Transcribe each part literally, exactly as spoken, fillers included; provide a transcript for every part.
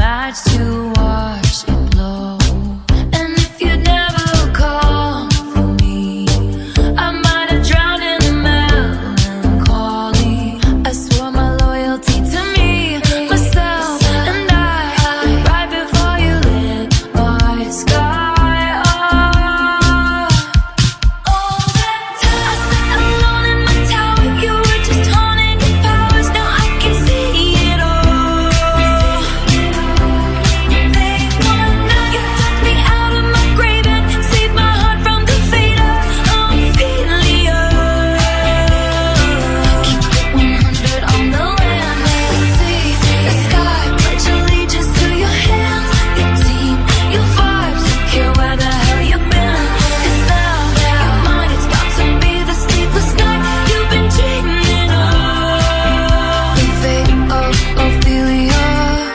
nights to watch it blow. And if you'd never call for me, I might have drowned in the melancholy. I swore my loyalty to me, myself, and I, right before you lit my sky up. All that time I sat alone in my tower, you were just haunting your powers. Now I can see it all. Late one night, you took me out of my grave and saved my heart from the fate of Ophelia. Keep it one hundred on the land, the sea, the sky. Pledge allegiance to your hands, your team, your vibes. Don't care where the hell you've been, 'cause now your mind is about to be the sleepless night you've been dreaming of. The fate of Ophelia,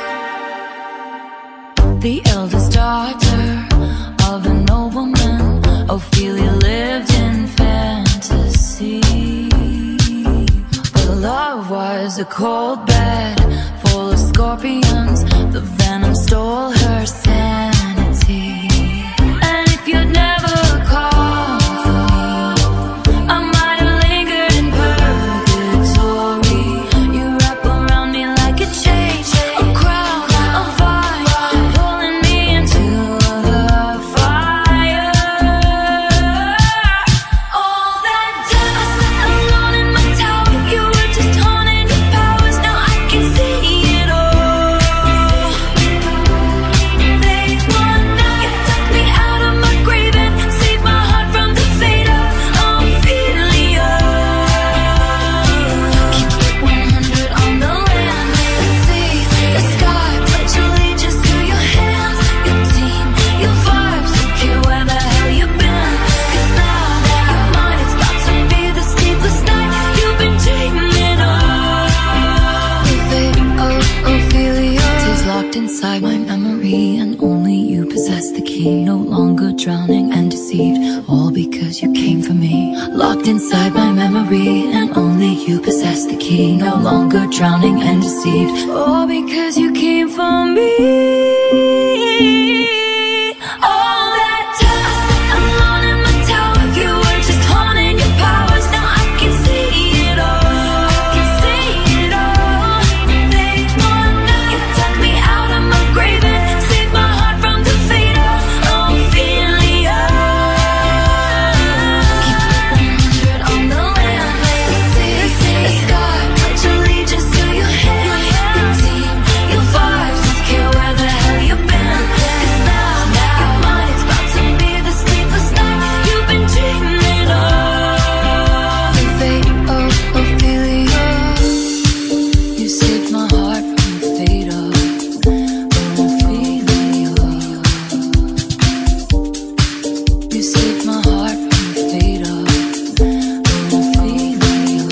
the eldest daughter of a nobleman. Ophelia lived in fantasy, but her love was a cold bed full of scorpions. The venom stole her sanity. And if you'd never called for me, I might have lingered in purgatory. You wrap around me like a chain, a crown, a vine, pulling me into the fire. All that time I sat alone in my tower, you were just haunting your powers. Now I can see it all. Late one night, you took me out of my grave and saved my heart from the fate of Ophelia. Keep it one hundred on the land, the sea, the sky. Pledge allegiance to your hands, your team, your vibes. Don't care where the hell you've been, 'cause now your mind is about to be the sleepless night you've been dreaming of. The fate of Ophelia stays locked inside my memory, and only you possess the key. No longer drowning and deceived, all because you came for me. Locked inside my memory, and only you possess the key. No longer drowning and deceived, all because you came for me. All that time I sat alone in my tower, you were just haunting your powers. Now I can see it all. I can see it all. Late one night, you took me out of my grave and saved my heart from the fate of Ophelia. Keep it one hundred on the land, the sea, the sky. Pledge allegiance to your hands, your team, your vibes. Don't care where the hell you've been, 'cause now your mind is about to be the sleepless night you've been dreaming of. The fate of Ophelia, you saved my heart from the fate of Ophelia. You saved my heart from the fate of Ophelia.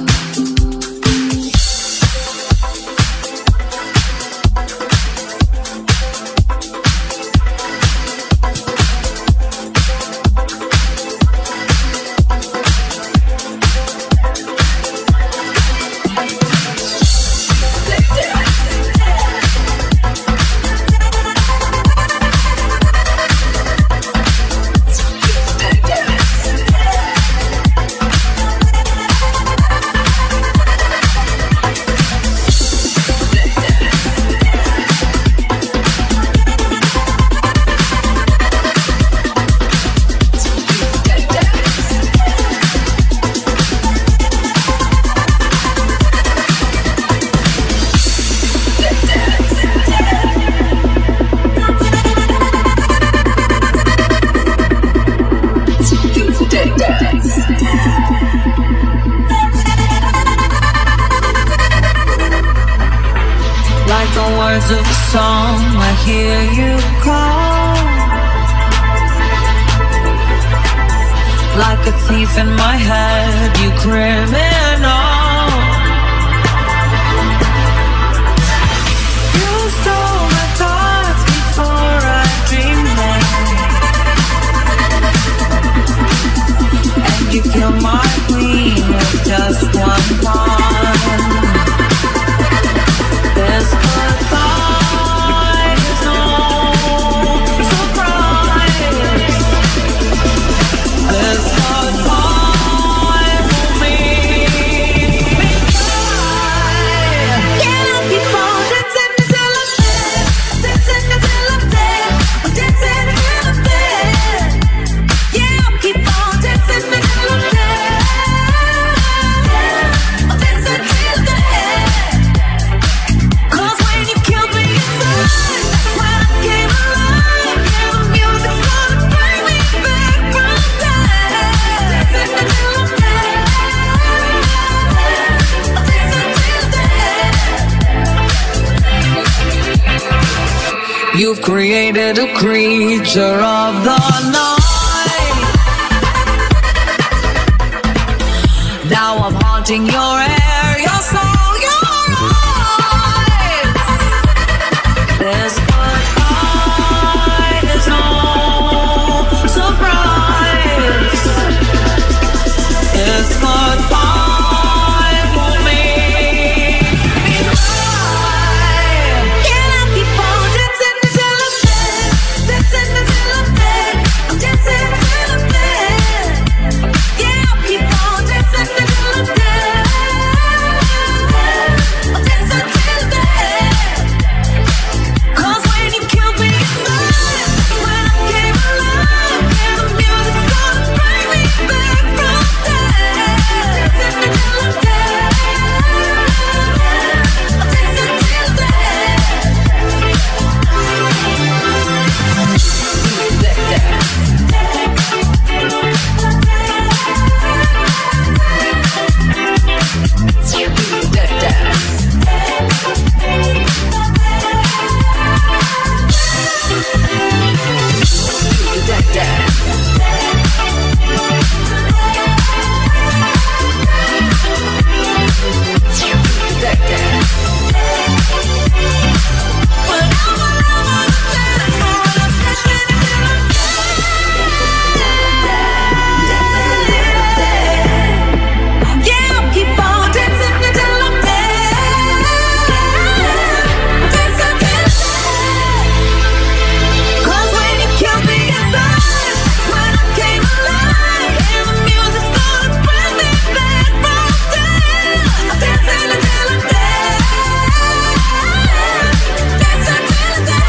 Like the words of a song, I hear you call. Like a thief in my head, you criminal. You stole my thoughts before I dreamed them, and you killed my queen with just one pawn. This goodbye You've created a creature of the night. Now I'm haunting your air, your soul, your eyes. This goodbye is no surprise. This goodbye will make me cry. Can I keep on dancing until I'm dead? Dancing until I'm dead. I'm dancing until I'm dead. Yeah, I'll keep on dancing until I'm dead. I'll dance until I'm dead. 'Cause when you killed me inside, when I came alive, and the music's gonna bring me back from dead. Dancing until I'm dead. I'll dance until I'm dead. Yeah, I'll keep on dancing until I'm dead. Dance until I'm dead. 'Cause when you killed me inside, when I came alive, and the music's gonna bring me back from dead. I'm dancing until I'm dead. Dance until I'm dead.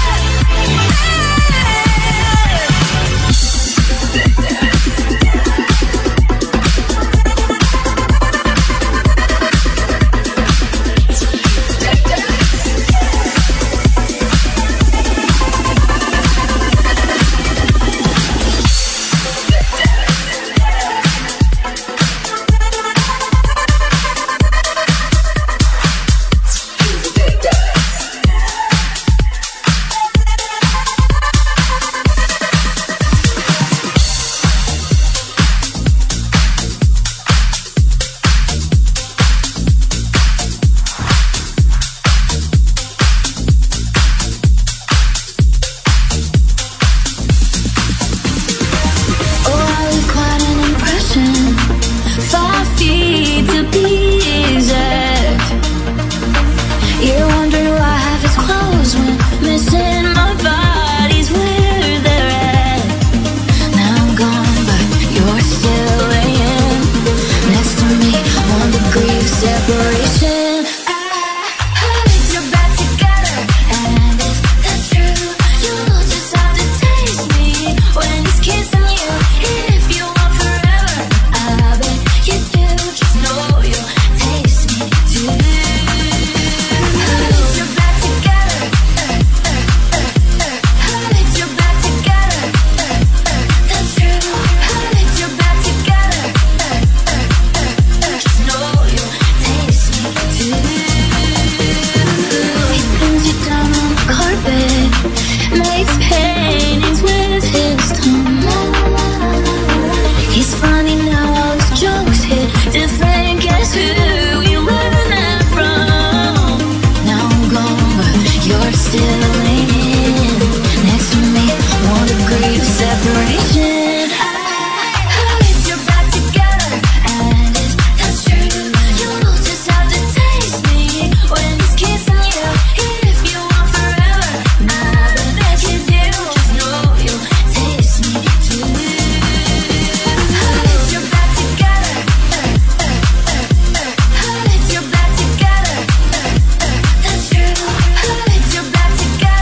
Oh, I leave quite an impression. Five feet to be exact. You're wondering why half is closed when missing my body's where they're at. Now I'm gone, but you're still laying next to me. One degree of separation. I hold your back together, and if that's true, you'll just have to taste me when he's kissing you. If you want forever, I bet you do. Just know you'll taste me too. Hold your back together, hold your back together. That's true. Hold your back together. Just know you'll taste me too. He pins you down on the carpet, makes paintings with his tongue. He's funny now, all his jokes hit different. Guess who you learn that from? Now I'm gone, but you're still laying next to me. One degree of separation. I hold your back together, and if that's true, you'll just have to taste me when he's kissing you. If you want forever, I bet you do. Just know you'll taste me too. Hold your back together, hold your back together. That's true. Hold your back together.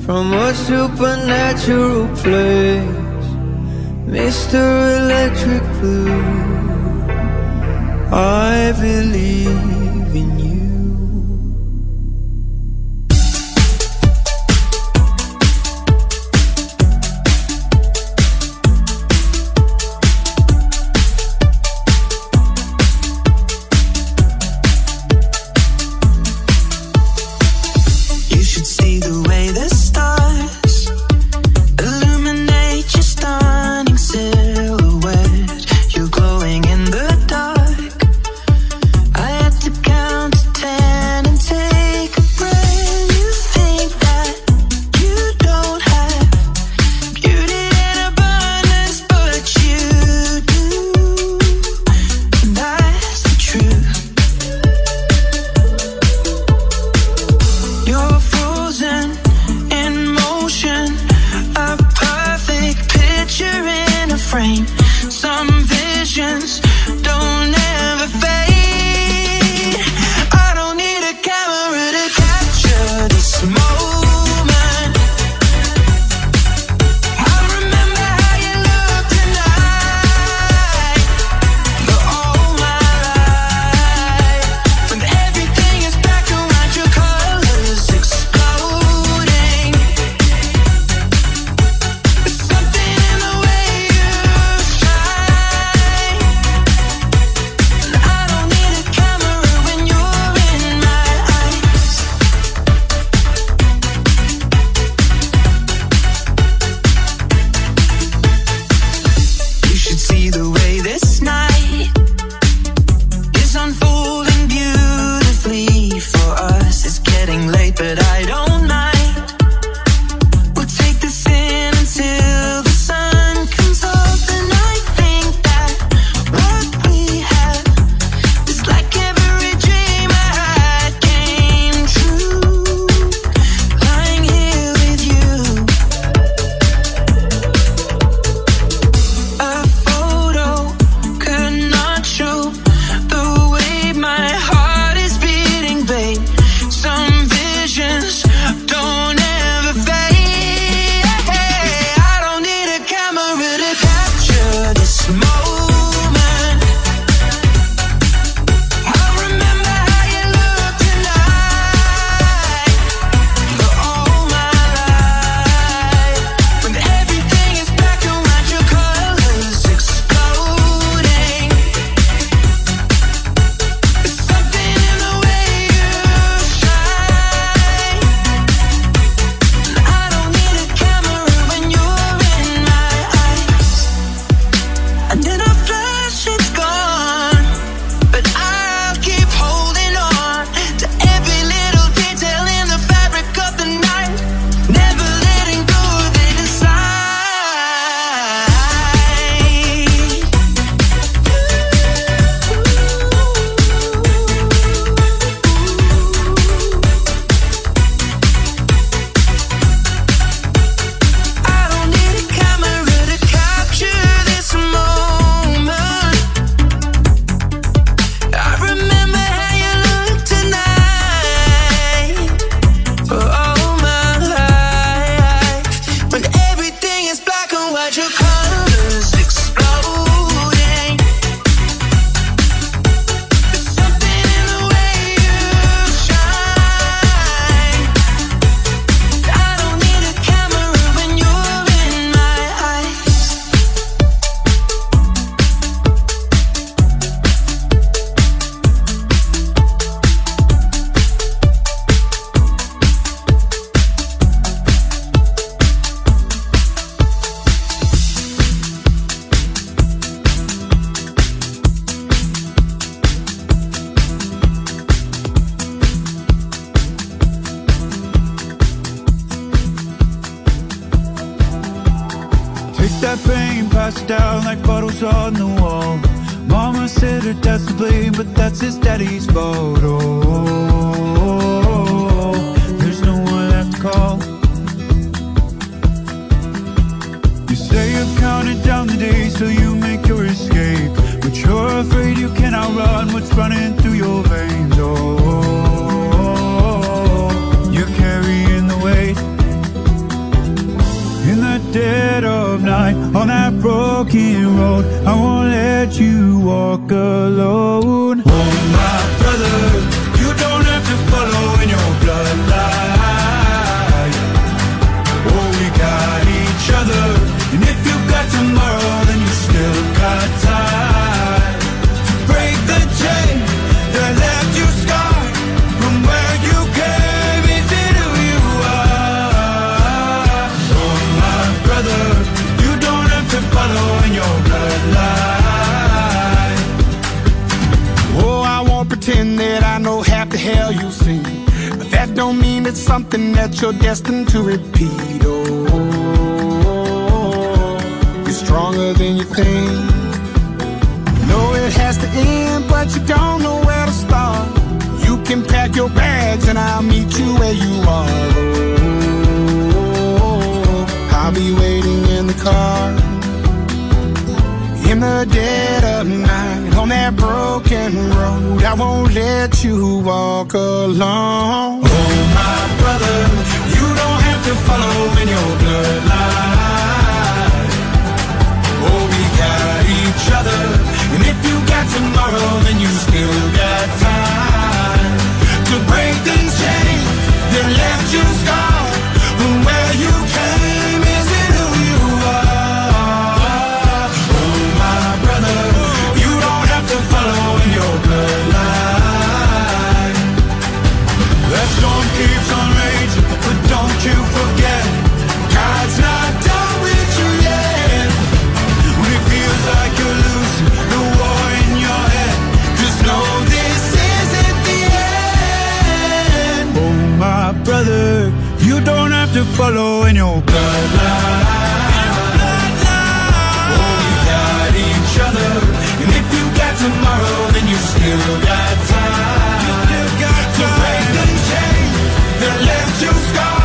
from a supernatural place, Mister Electric Blue, I believe in you. that pain, pass it down like bottles on the wall. Mama said her dad's to blame, but that's his daddy's fault. Oh, there's no one left to call. You say you've counted down the days till you make your escape, but you're afraid you cannot run what's running through your veins. Oh, you're carrying the weight night on that broken road. I won't let you walk alone. Oh my brother, you don't have to follow in your bloodline. Oh, we got each other, and if you got tomorrow, then you still got time to break the chain that left you scarred from where you came into who you are. Oh my brother, you don't have to follow in your bloodline. Oh, I won't pretend that I know half the hell you've seen, but that don't mean it's something that you're destined to repeat. Oh, you're stronger than you think. Know it has to end, but you don't know where to start. You can pack your bags and I'll meet you where you are. Oh, I'll be waiting in the car in the dead of night on that broken road. I won't let you walk alone. Oh my brother, you don't have to follow in your bloodline. Oh, we got each other, and if you got tomorrow, then you still got time to break the chain that left you scarred from where you came isn't who you are. Oh my brother, you don't have to follow in your bloodline. That storm keeps on raging, but don't you forget, God's not done with you yet. When it feels like you're losing the war in your head, just know this isn't the end. Oh my brother, you don't have to follow in your bloodline. Oh, we got each other, and if you got tomorrow, then you still got time to break the chain that left you scarred.